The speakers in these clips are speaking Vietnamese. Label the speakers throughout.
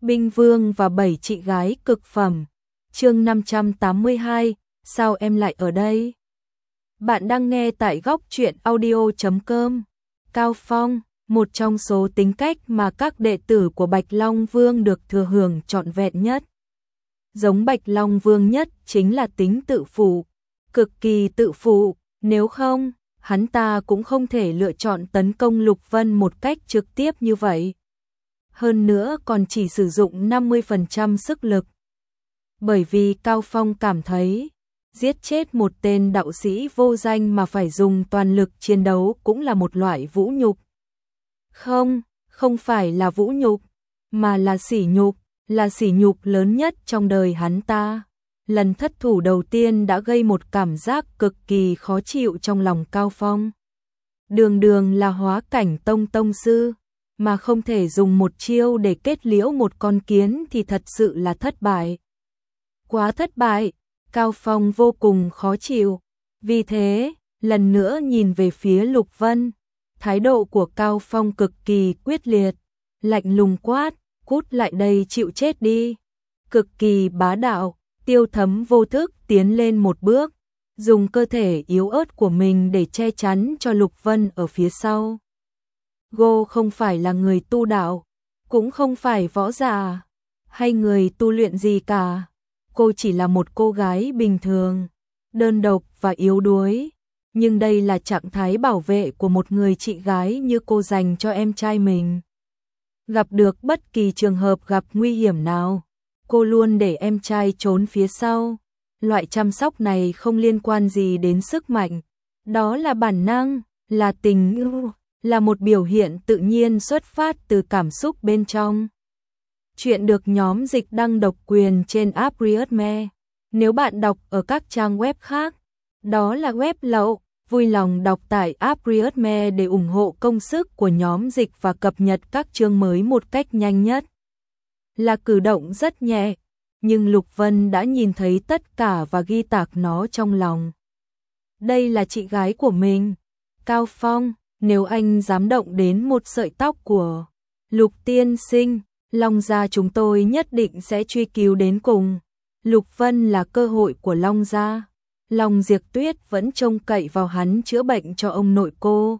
Speaker 1: Binh Vương và 7 chị gái cực phẩm. Chương 582, sao em lại ở đây? Bạn đang nghe tại góc truyện audio.com. Cao Phong, một trong số tính cách mà các đệ tử của Bạch Long Vương được thừa hưởng trọn vẹn nhất. Giống Bạch Long Vương nhất chính là tính tự phụ, cực kỳ tự phụ, nếu không, hắn ta cũng không thể lựa chọn tấn công Lục Vân một cách trực tiếp như vậy. Hơn nữa còn chỉ sử dụng 50% sức lực. Bởi vì Cao Phong cảm thấy, giết chết một tên đạo sĩ vô danh mà phải dùng toàn lực chiến đấu cũng là một loại vũ nhục. Không phải là vũ nhục, mà là sỉ nhục lớn nhất trong đời hắn ta. Lần thất thủ đầu tiên đã gây một cảm giác cực kỳ khó chịu trong lòng Cao Phong. Đường là hóa cảnh tông sư, mà không thể dùng một chiêu để kết liễu một con kiến thì thật sự là thất bại. Quá thất bại, Cao Phong vô cùng khó chịu. Vì thế, lần nữa nhìn về phía Lục Vân, thái độ của Cao Phong cực kỳ quyết liệt, lạnh lùng quát, cút lại đây chịu chết đi. Cực kỳ bá đạo, Tiêu Thấm vô thức tiến lên một bước, dùng cơ thể yếu ớt của mình để che chắn cho Lục Vân ở phía sau. Cô không phải là người tu đạo, cũng không phải võ giả, hay người tu luyện gì cả. Cô chỉ là một cô gái bình thường, đơn độc và yếu đuối. Nhưng đây là trạng thái bảo vệ của một người chị gái như cô dành cho em trai mình. Gặp được bất kỳ trường hợp gặp nguy hiểm nào, cô luôn để em trai trốn phía sau. Loại chăm sóc này không liên quan gì đến sức mạnh. Đó là bản năng, là tình yêu, là một biểu hiện tự nhiên xuất phát từ cảm xúc bên trong. Chuyện được nhóm dịch đăng độc quyền trên app Readme. Nếu bạn đọc ở các trang web khác, đó là web lậu. Vui lòng đọc tại app Readme để ủng hộ công sức của nhóm dịch và cập nhật các chương mới một cách nhanh nhất. Là cử động rất nhẹ, nhưng Lục Vân đã nhìn thấy tất cả và ghi tạc nó trong lòng. Đây là chị gái của mình. Cao Phong, nếu anh dám động đến một sợi tóc của Lục tiên sinh, Long gia chúng tôi nhất định sẽ truy cứu đến cùng. Lục Vân là cơ hội của Long gia. Long Diệp Tuyết vẫn trông cậy vào hắn chữa bệnh cho ông nội cô.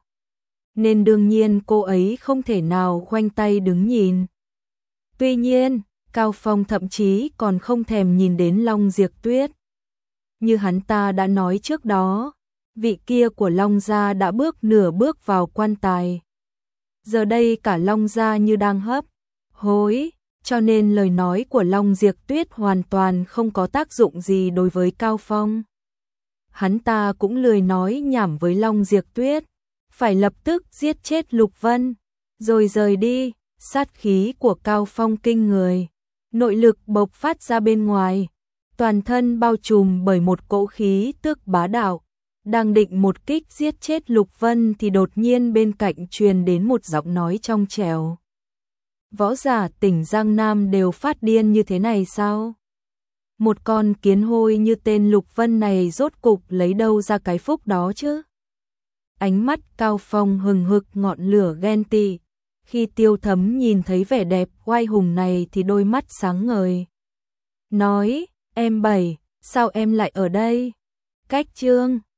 Speaker 1: Nên đương nhiên cô ấy không thể nào khoanh tay đứng nhìn. Tuy nhiên, Cao Phong thậm chí còn không thèm nhìn đến Long Diệp Tuyết. Như hắn ta đã nói trước đó, vị kia của Long gia đã nửa bước vào quan tài. Giờ đây cả Long gia như đang hấp hối, cho nên lời nói của Long Diệp Tuyết hoàn toàn không có tác dụng gì đối với Cao Phong. Hắn ta cũng lười nói nhảm với Long Diệp Tuyết, phải lập tức giết chết Lục Vân, rồi rời đi. Sát khí của Cao Phong kinh người, nội lực bộc phát ra bên ngoài, toàn thân bao trùm bởi một cỗ khí tức bá đạo. Đang định một kích giết chết Lục Vân thì đột nhiên bên cạnh truyền đến một giọng nói trong trẻo. Võ giả tỉnh Giang Nam đều phát điên như thế này sao? Một con kiến hôi như tên Lục Vân này rốt cục lấy đâu ra cái phúc đó chứ? Ánh mắt Cao Phong hừng hực ngọn lửa ghen tị. Khi Tiêu Thấm nhìn thấy vẻ đẹp oai hùng này thì đôi mắt sáng ngời. Nói, em Bảy, sao em lại ở đây? Cách chương